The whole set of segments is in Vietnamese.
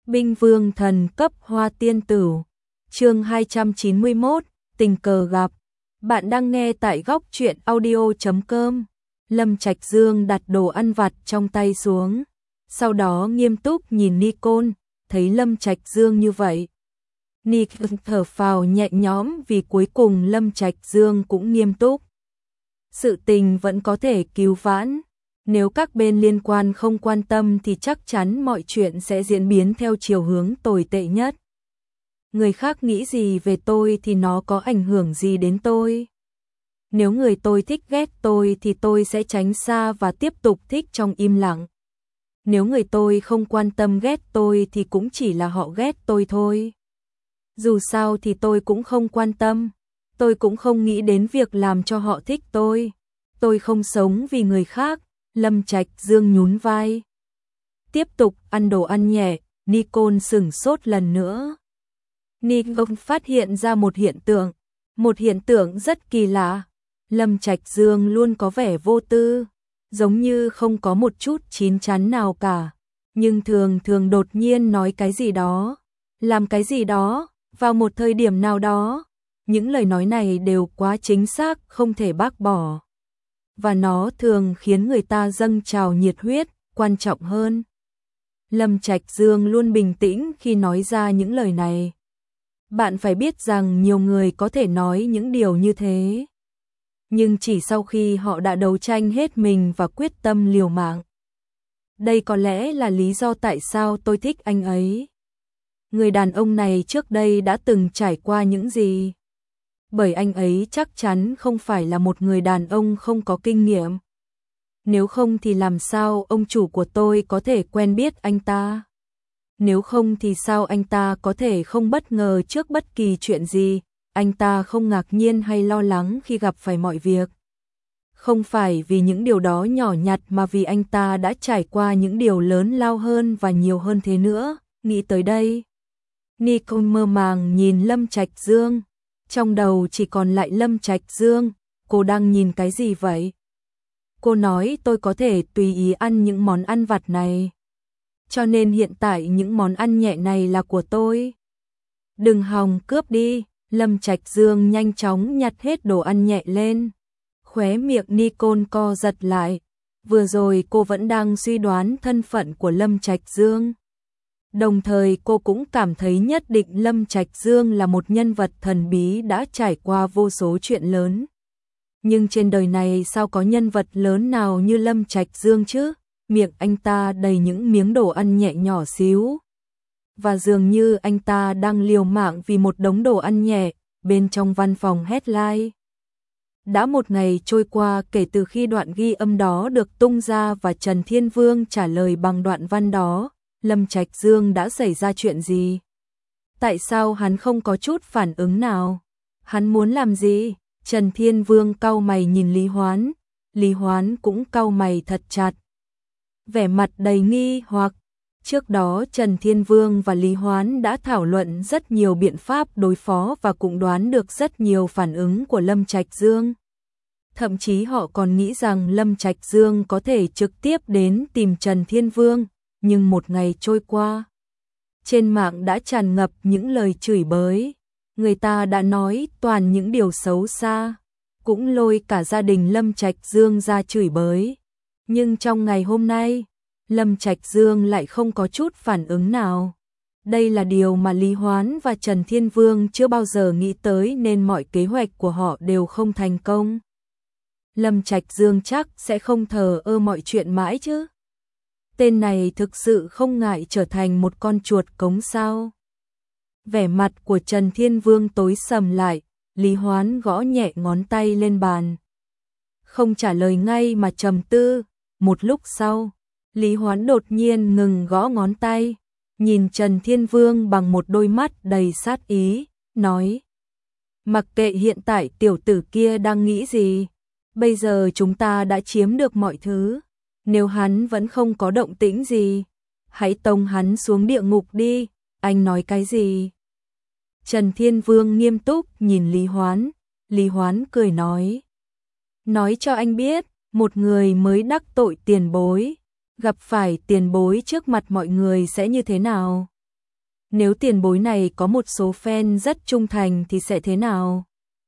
Binh vương thần cấp hoa tiên tử. Chương 291, tình cờ gặp. Bạn đang nghe tại góc truyện audio.com. Lâm Trạch Dương đặt đồ ăn vặt trong tay xuống, sau đó nghiêm túc nhìn Nicole, thấy Lâm Trạch Dương như vậy. Nicole thở phào nhẹ nhõm vì cuối cùng Lâm Trạch Dương cũng nghiêm túc. Sự tình vẫn có thể cứu vãn. Nếu các bên liên quan không quan tâm thì chắc chắn mọi chuyện sẽ diễn biến theo chiều hướng tồi tệ nhất. Người khác nghĩ gì về tôi thì nó có ảnh hưởng gì đến tôi? Nếu người tôi thích ghét tôi thì tôi sẽ tránh xa và tiếp tục thích trong im lặng. Nếu người tôi không quan tâm ghét tôi thì cũng chỉ là họ ghét tôi thôi. Dù sao thì tôi cũng không quan tâm, tôi cũng không nghĩ đến việc làm cho họ thích tôi. Tôi không sống vì người khác. Lâm Trạch Dương nhún vai. Tiếp tục ăn đồ ăn nhẹ, Nicole sửng sốt lần nữa. Nicole phát hiện ra một hiện tượng rất kỳ lạ. Lâm Trạch Dương luôn có vẻ vô tư, giống như không có một chút chín chắn nào cả, nhưng thường thường đột nhiên nói cái gì đó, làm cái gì đó, vào một thời điểm nào đó. Những lời nói này đều quá chính xác, không thể bác bỏ. Và nó thường khiến người ta dâng trào nhiệt huyết. Quan trọng hơn, Lâm Trạch Dương luôn bình tĩnh khi nói ra những lời này. Bạn phải biết rằng nhiều người có thể nói những điều như thế, nhưng chỉ sau khi họ đã đấu tranh hết mình và quyết tâm liều mạng. Đây có lẽ là lý do tại sao tôi thích anh ấy. Người đàn ông này trước đây đã từng trải qua những gì? Bởi anh ấy chắc chắn không phải là một người đàn ông không có kinh nghiệm. Nếu không thì làm sao ông chủ của tôi có thể quen biết anh ta? Nếu không thì sao anh ta có thể không bất ngờ trước bất kỳ chuyện gì? Anh ta không ngạc nhiên hay lo lắng khi gặp phải mọi việc. Không phải vì những điều đó nhỏ nhặt mà vì anh ta đã trải qua những điều lớn lao hơn và nhiều hơn thế nữa. Nghĩ tới đây, Nicole mơ màng nhìn Lâm Trạch Dương. Trong đầu chỉ còn lại Lâm Trạch Dương. Cô đang nhìn cái gì vậy? Cô nói tôi có thể tùy ý ăn những món ăn vặt này, cho nên hiện tại những món ăn nhẹ này là của tôi. Đừng hòng cướp đi. Lâm Trạch Dương nhanh chóng nhặt hết đồ ăn nhẹ lên. Khóe miệng Nicole co giật lại. Vừa rồi cô vẫn đang suy đoán thân phận của Lâm Trạch Dương. Đồng thời cô cũng cảm thấy nhất định Lâm Trạch Dương là một nhân vật thần bí đã trải qua vô số chuyện lớn. Nhưng trên đời này sao có nhân vật lớn nào như Lâm Trạch Dương chứ? Miệng anh ta đầy những miếng đồ ăn nhẹ nhỏ xíu. Và dường như anh ta đang liều mạng vì một đống đồ ăn nhẹ. Bên trong văn phòng headline. Đã một ngày trôi qua kể từ khi đoạn ghi âm đó được tung ra và Trần Thiên Vương trả lời bằng đoạn văn đó. Lâm Trạch Dương đã xảy ra chuyện gì? Tại sao hắn không có chút phản ứng nào? Hắn muốn làm gì? Trần Thiên Vương cau mày nhìn Lý Hoán. Lý Hoán cũng cau mày thật chặt, vẻ mặt đầy nghi hoặc. Trước đó Trần Thiên Vương và Lý Hoán đã thảo luận rất nhiều biện pháp đối phó và cũng đoán được rất nhiều phản ứng của Lâm Trạch Dương. Thậm chí họ còn nghĩ rằng Lâm Trạch Dương có thể trực tiếp đến tìm Trần Thiên Vương. Nhưng một ngày trôi qua, trên mạng đã tràn ngập những lời chửi bới. Người ta đã nói toàn những điều xấu xa, cũng lôi cả gia đình Lâm Trạch Dương ra chửi bới. Nhưng trong ngày hôm nay, Lâm Trạch Dương lại không có chút phản ứng nào. Đây là điều mà Lý Hoán và Trần Thiên Vương chưa bao giờ nghĩ tới nên mọi kế hoạch của họ đều không thành công. Lâm Trạch Dương chắc sẽ không thờ ơ mọi chuyện mãi chứ. Tên này thực sự không ngại trở thành một con chuột cống sao? Vẻ mặt của Trần Thiên Vương tối sầm lại. Lý Hoán gõ nhẹ ngón tay lên bàn, không trả lời ngay mà trầm tư. Một lúc sau, Lý Hoán đột nhiên ngừng gõ ngón tay, nhìn Trần Thiên Vương bằng một đôi mắt đầy sát ý, nói: mặc kệ hiện tại tiểu tử kia đang nghĩ gì, bây giờ chúng ta đã chiếm được mọi thứ. Nếu hắn vẫn không có động tĩnh gì, hãy tống hắn xuống địa ngục đi. Anh nói cái gì? Trần Thiên Vương nghiêm túc nhìn Lý Hoán. Lý Hoán cười nói cho anh biết, một người mới đắc tội tiền bối, gặp phải tiền bối trước mặt mọi người sẽ như thế nào. Nếu tiền bối này có một số fan rất trung thành thì sẽ thế nào?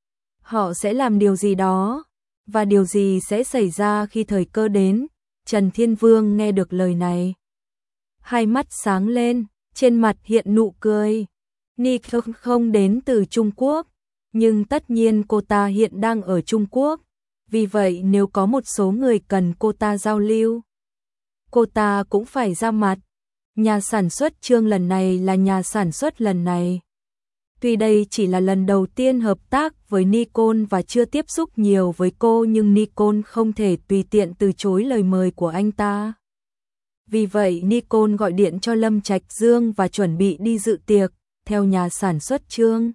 Họ sẽ làm điều gì đó? Và điều gì sẽ xảy ra khi thời cơ đến? Trần Thiên Vương nghe được lời này, hai mắt sáng lên, trên mặt hiện nụ cười. Nick không đến từ Trung Quốc, nhưng tất nhiên cô ta hiện đang ở Trung Quốc, vì vậy nếu có một số người cần cô ta giao lưu, cô ta cũng phải ra mặt. Nhà sản xuất chương lần này là nhà sản xuất lần này. Tuy đây chỉ là lần đầu tiên hợp tác với Nikon và chưa tiếp xúc nhiều với cô, nhưng Nikon không thể tùy tiện từ chối lời mời của anh ta. Vì vậy Nikon gọi điện cho Lâm Trạch Dương và chuẩn bị đi dự tiệc theo nhà sản xuất chương.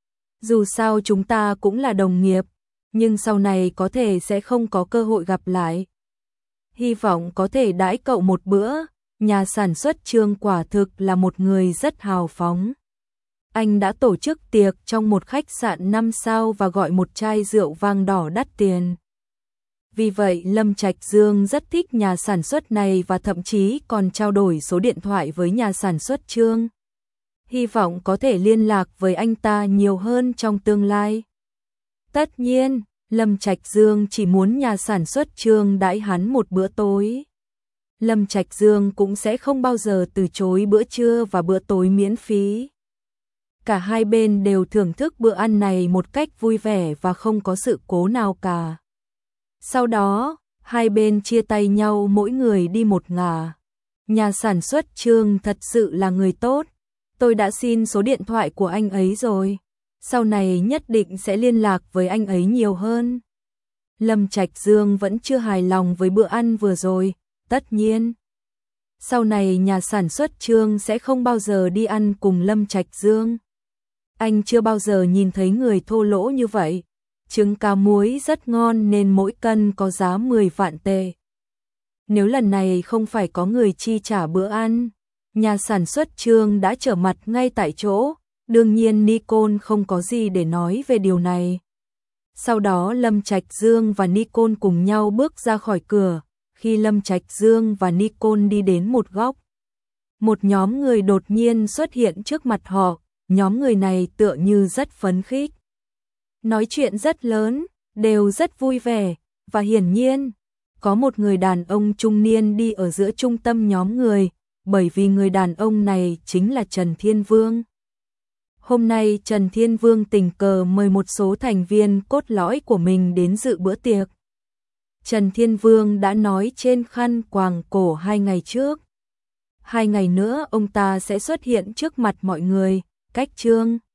Dù sao chúng ta cũng là đồng nghiệp, nhưng sau này có thể sẽ không có cơ hội gặp lại. Hy vọng có thể đãi cậu một bữa. Nhà sản xuất chương quả thực là một người rất hào phóng. Anh đã tổ chức tiệc trong một khách sạn 5 sao và gọi một chai rượu vang đỏ đắt tiền. Vì vậy Lâm Trạch Dương rất thích nhà sản xuất này và thậm chí còn trao đổi số điện thoại với nhà sản xuất chương. Hy vọng có thể liên lạc với anh ta nhiều hơn trong tương lai. Tất nhiên, Lâm Trạch Dương chỉ muốn nhà sản xuất chương đãi hắn một bữa tối. Lâm Trạch Dương cũng sẽ không bao giờ từ chối bữa trưa và bữa tối miễn phí. Cả hai bên đều thưởng thức bữa ăn này một cách vui vẻ và không có sự cố nào cả. Sau đó, hai bên chia tay nhau, mỗi người đi một ngả. Nhà sản xuất chương thật sự là người tốt. Tôi đã xin số điện thoại của anh ấy rồi. Sau này nhất định sẽ liên lạc với anh ấy nhiều hơn. Lâm Trạch Dương vẫn chưa hài lòng với bữa ăn vừa rồi. Tất nhiên, sau này nhà sản xuất chương sẽ không bao giờ đi ăn cùng Lâm Trạch Dương. Anh chưa bao giờ nhìn thấy người thô lỗ như vậy. Trứng cá muối rất ngon nên mỗi cân có giá 10 vạn tệ. Nếu lần này không phải có người chi trả bữa ăn, nhà sản xuất chương đã trở mặt ngay tại chỗ. Đương nhiên Nikon không có gì để nói về điều này. Sau đó Lâm Trạch Dương và Nikon cùng nhau bước ra khỏi cửa. Khi Lâm Trạch Dương và Nikon đi đến một góc, một nhóm người đột nhiên xuất hiện trước mặt họ. Nhóm người này tựa như rất phấn khích, nói chuyện rất lớn, đều rất vui vẻ, và hiển nhiên, có một người đàn ông trung niên đi ở giữa trung tâm nhóm người, bởi vì người đàn ông này chính là Trần Thiên Vương. Hôm nay Trần Thiên Vương tình cờ mời một số thành viên cốt lõi của mình đến dự bữa tiệc. Trần Thiên Vương đã nói trên khăn quàng cổ 2 ngày trước. 2 ngày nữa ông ta sẽ xuất hiện trước mặt mọi người, cách chương.